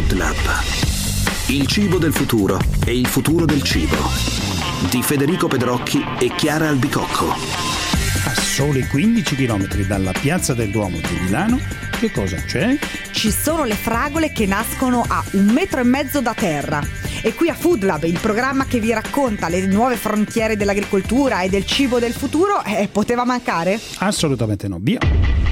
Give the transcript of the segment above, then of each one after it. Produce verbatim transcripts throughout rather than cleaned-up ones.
Food Lab. Il cibo del futuro e il futuro del cibo. Di Federico Pedrocchi e Chiara Albicocco. A soli quindici chilometri dalla Piazza del Duomo di Milano, che cosa c'è? Ci sono le fragole che nascono a un metro e mezzo da terra. E qui a Food Lab, il programma che vi racconta le nuove frontiere dell'agricoltura e del cibo del futuro, eh, poteva mancare? Assolutamente no, via!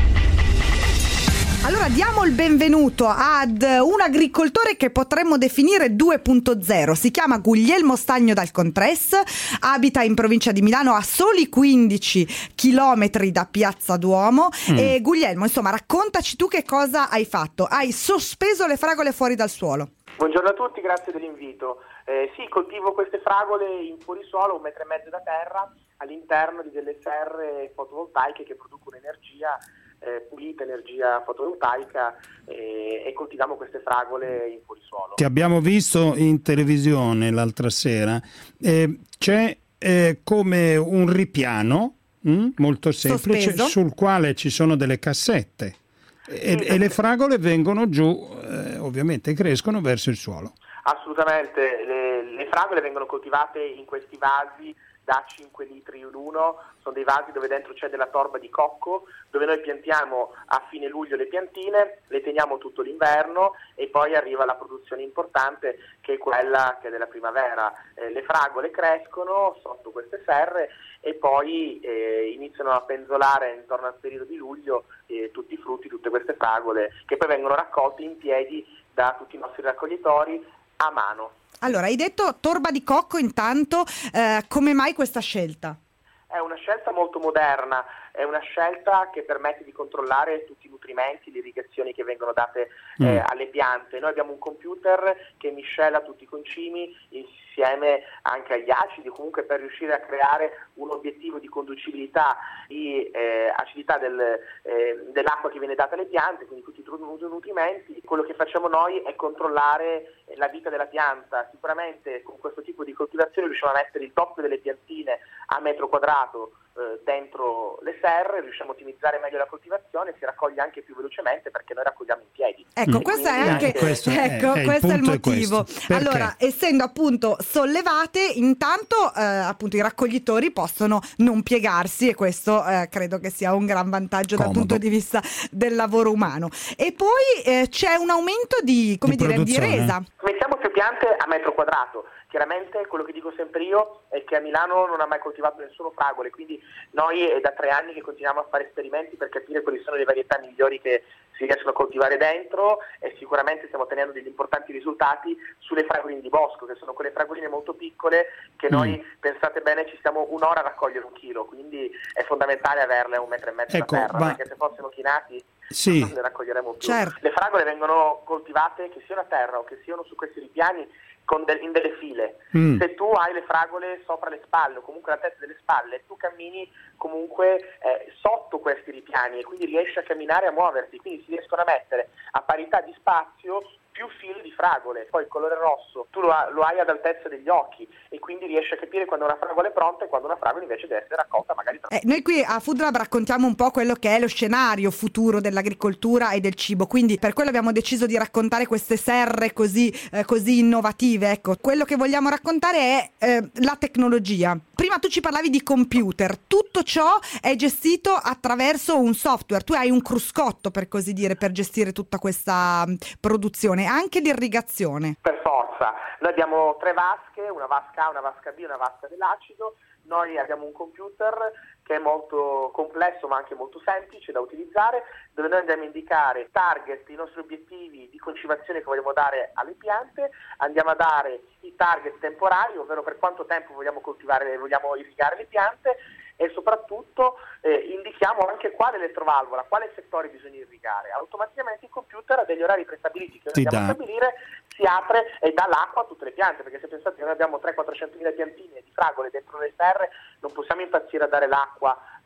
Allora diamo il benvenuto ad un agricoltore che potremmo definire due punto zero. Si chiama Guglielmo Stagno dal Contres, abita in provincia di Milano a soli quindici chilometri da Piazza Duomo. Mm. E Guglielmo, insomma, raccontaci tu che cosa hai fatto. Hai sospeso le fragole fuori dal suolo. Buongiorno a tutti, grazie dell'invito. Eh, sì, coltivo queste fragole in fuorisuolo, un metro e mezzo da terra, all'interno di delle serre fotovoltaiche che producono energia Eh, pulita, energia fotovoltaica, eh, e coltiviamo queste fragole in fuorisuolo. Ti abbiamo visto in televisione l'altra sera, eh, c'è eh, come un ripiano mh, molto semplice sospeso, sul quale ci sono delle cassette e, sì, e le fragole vengono giù, eh, ovviamente crescono verso il suolo. Assolutamente, le, le fragole vengono coltivate in questi vasi da cinque litri l'uno, sono dei vasi dove dentro c'è della torba di cocco, dove noi piantiamo a fine luglio le piantine, le teniamo tutto l'inverno e poi arriva la produzione importante che è quella che è della primavera. Eh, le fragole crescono sotto queste serre e poi eh, iniziano a penzolare intorno al periodo di luglio eh, tutti i frutti, tutte queste fragole che poi vengono raccolti in piedi da tutti i nostri raccoglitori a mano. Allora, hai detto torba di cocco intanto, eh, come mai questa scelta? È una scelta molto moderna, è una scelta che permette di controllare tutti i nutrimenti, le irrigazioni che vengono date eh, mm. alle piante. Noi abbiamo un computer che miscela tutti i concimi insieme anche agli acidi, comunque per riuscire a creare un obiettivo di conducibilità, di eh, acidità del, eh, dell'acqua che viene data alle piante, quindi tutti i nutrimenti. Quello che facciamo noi è controllare la vita della pianta. Sicuramente con questo tipo di coltivazione riusciamo a mettere il doppio delle piantine a metro quadrato eh, dentro le serre, riusciamo a ottimizzare meglio la coltivazione, si raccoglie anche più velocemente perché noi raccogliamo in piedi. Ecco, questo è anche, anche questo ecco, è, è questo il è il motivo. È allora, essendo appunto sollevate, intanto eh, appunto i raccoglitori possono non piegarsi e questo eh, credo che sia un gran vantaggio Comodo. dal punto di vista del lavoro umano. E poi eh, c'è un aumento di, come di dire, di resa. Mettiamo più piante a metro quadrato. Chiaramente quello che dico sempre io è che a Milano non ha mai coltivato nessuno fragole, quindi noi è da tre anni che continuiamo a fare esperimenti per capire quali sono le varietà migliori che si riescono a coltivare dentro e sicuramente stiamo ottenendo degli importanti risultati sulle fragoline di bosco, che sono quelle fragoline molto piccole che noi, mm. pensate bene, ci stiamo un'ora a raccogliere un chilo, quindi è fondamentale averle a un metro e mezzo ecco, da terra, ma... perché se fossero chinati sì. non le raccoglieremo più. Certo. Le fragole vengono coltivate che siano a terra o che siano su questi ripiani con del, in delle file. Mm. Se tu hai le fragole sopra le spalle o comunque la testa delle spalle, tu cammini comunque eh, sotto questi ripiani e quindi riesci a camminare e a muoverti, quindi si riescono a mettere a parità di spazio più fili di fragole. Poi il colore rosso tu lo, ha, lo hai ad altezza degli occhi e quindi riesci a capire quando una fragola è pronta e quando una fragola invece deve essere raccolta magari tra... Eh, noi qui a Food Lab raccontiamo un po' quello che è lo scenario futuro dell'agricoltura e del cibo, quindi per quello abbiamo deciso di raccontare queste serre così, eh, così innovative. Ecco, quello che vogliamo raccontare è eh, la tecnologia. Prima tu ci parlavi di computer, tutto ciò è gestito attraverso un software, tu hai un cruscotto per così dire per gestire tutta questa um, produzione, anche l'irrigazione. Per forza, noi abbiamo tre vasche, una vasca A, una vasca B, una vasca dell'acido, noi abbiamo un computer che è molto complesso ma anche molto semplice da utilizzare, dove noi andiamo a indicare target, i nostri obiettivi di concimazione che vogliamo dare alle piante, andiamo a dare i target temporali, ovvero per quanto tempo vogliamo coltivare, vogliamo irrigare le piante e soprattutto eh, indichiamo anche quale elettrovalvola, quale settore bisogna irrigare. Automaticamente il computer ha degli orari prestabiliti che noi andiamo a stabilire, si apre e dà l'acqua a tutte le piante, perché se pensate che noi abbiamo trecento quattrocentomila piantine di fragole dentro le serre, non possiamo impazzire a dare l'acqua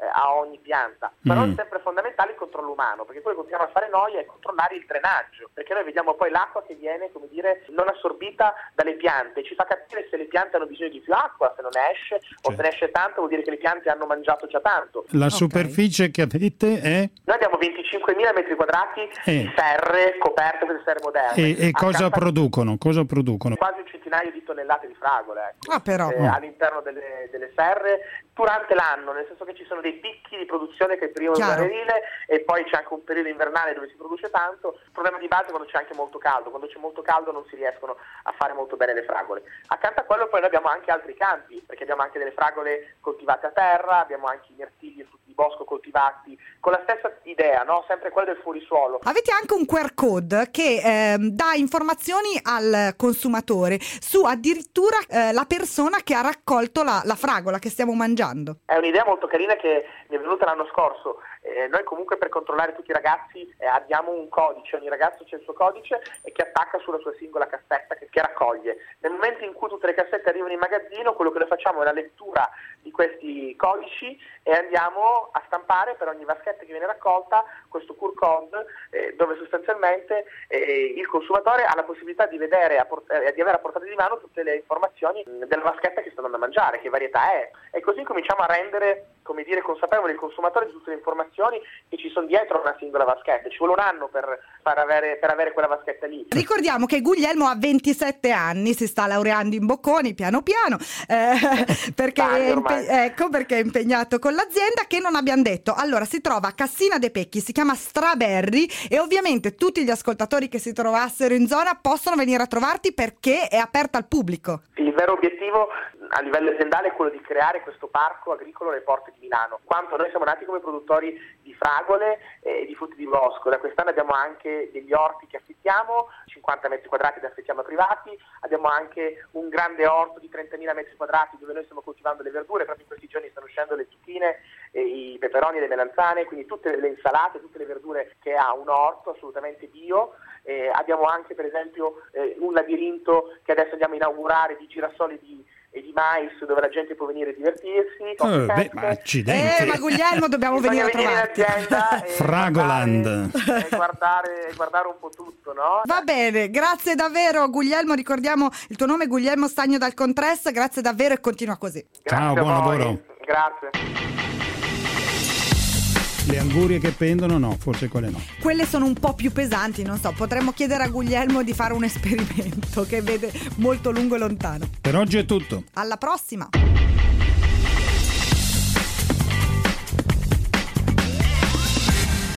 eh, a ogni pianta, però Mm. è sempre fondamentale il controllo umano, perché quello che continuiamo a fare noi è controllare il drenaggio, perché noi vediamo poi l'acqua che viene, come dire, non assorbita dalle piante, ci fa capire se le piante hanno bisogno di più acqua, se non ne esce, o Certo. se ne esce tanto vuol dire che le piante hanno mangiato già tanto. La Ok. superficie che avete è? Noi abbiamo venticinquemila metri quadrati Eh. di serre coperte, queste serre moderne. E, e cosa Accanto a producono? Cosa producono? quasi un centinaio di tonnellate di fragole, ecco. Ah, però. Eh, all'interno delle, delle serre durante l'anno, nel senso che ci sono dei picchi di produzione che è il periodo Chiaro. primaverile e poi c'è anche un periodo invernale dove si produce tanto. Il problema di base è quando c'è anche molto caldo, quando c'è molto caldo non si riescono a fare molto bene le fragole. Accanto a quello poi noi abbiamo anche altri campi, perché abbiamo anche delle fragole coltivate a terra, abbiamo anche i mirtilli e frutti di bosco coltivati con la stessa idea, no? Sempre quella del fuorisuolo. Avete anche un Q R code che ehm, dà informazioni al consumatore su addirittura eh, la persona che ha raccolto la, la fragola che stiamo mangiando. È un'idea molto carina che mi è venuta l'anno scorso. Eh, noi comunque per controllare tutti i ragazzi eh, abbiamo un codice, ogni ragazzo c'è il suo codice e che attacca sulla sua singola cassetta che, che raccoglie. Nel momento in cui tutte le cassette arrivano in magazzino, quello che noi facciamo è la lettura di questi codici e andiamo a stampare per ogni vaschetta che viene raccolta questo Q R code eh, dove sostanzialmente eh, il consumatore ha la possibilità di vedere, a port- eh, di avere a portata di mano tutte le informazioni mh, della vaschetta che sta andando a mangiare, che varietà è, e così cominciamo a rendere, come dire, consapevole il consumatore di tutte le informazioni che ci sono dietro una singola vaschetta. Ci vuole un anno per, per, avere, per avere quella vaschetta lì. Ricordiamo che Guglielmo ha ventisette anni, si sta laureando in Bocconi piano piano, eh, perché, Tardi è ormai. impe- ecco, perché è impegnato con l'azienda. Che non abbiamo detto, allora si trova a Cassina de' Pecchi, si chiama Straberry, e ovviamente tutti gli ascoltatori che si trovassero in zona possono venire a trovarti perché è aperta al pubblico. Il vero obiettivo a livello aziendale è quello di creare questo parco agricolo alle porte di Milano. Quanto noi siamo nati come produttori di fragole e di frutti di bosco, da quest'anno abbiamo anche degli orti che affittiamo, cinquanta metri quadrati da affittiamo a privati, abbiamo anche un grande orto di trentamila metri quadrati dove noi stiamo coltivando le verdure, proprio in questi giorni stanno uscendo le zucchine, e i peperoni e le melanzane, quindi tutte le insalate, tutte le verdure che ha un orto assolutamente bio. Eh, abbiamo anche per esempio eh, un labirinto che adesso andiamo a inaugurare di girasoli di e di mais dove la gente può venire a divertirsi. Eh, beh, ma accidenti. Eh, ma Guglielmo dobbiamo Bisogna venire a venire in trovarti. azienda e Fragoland. guardare, e guardare, e guardare un po' tutto, no? Va bene, grazie davvero Guglielmo, ricordiamo il tuo nome è Guglielmo Stagno dal Contress, grazie davvero e continua così. Ciao, Grazie a buon voi. lavoro. Grazie. Le angurie che pendono no, forse quelle no. Quelle sono un po' più pesanti, non so, potremmo chiedere a Guglielmo di fare un esperimento che vede molto lungo e lontano. Per oggi è tutto. Alla prossima!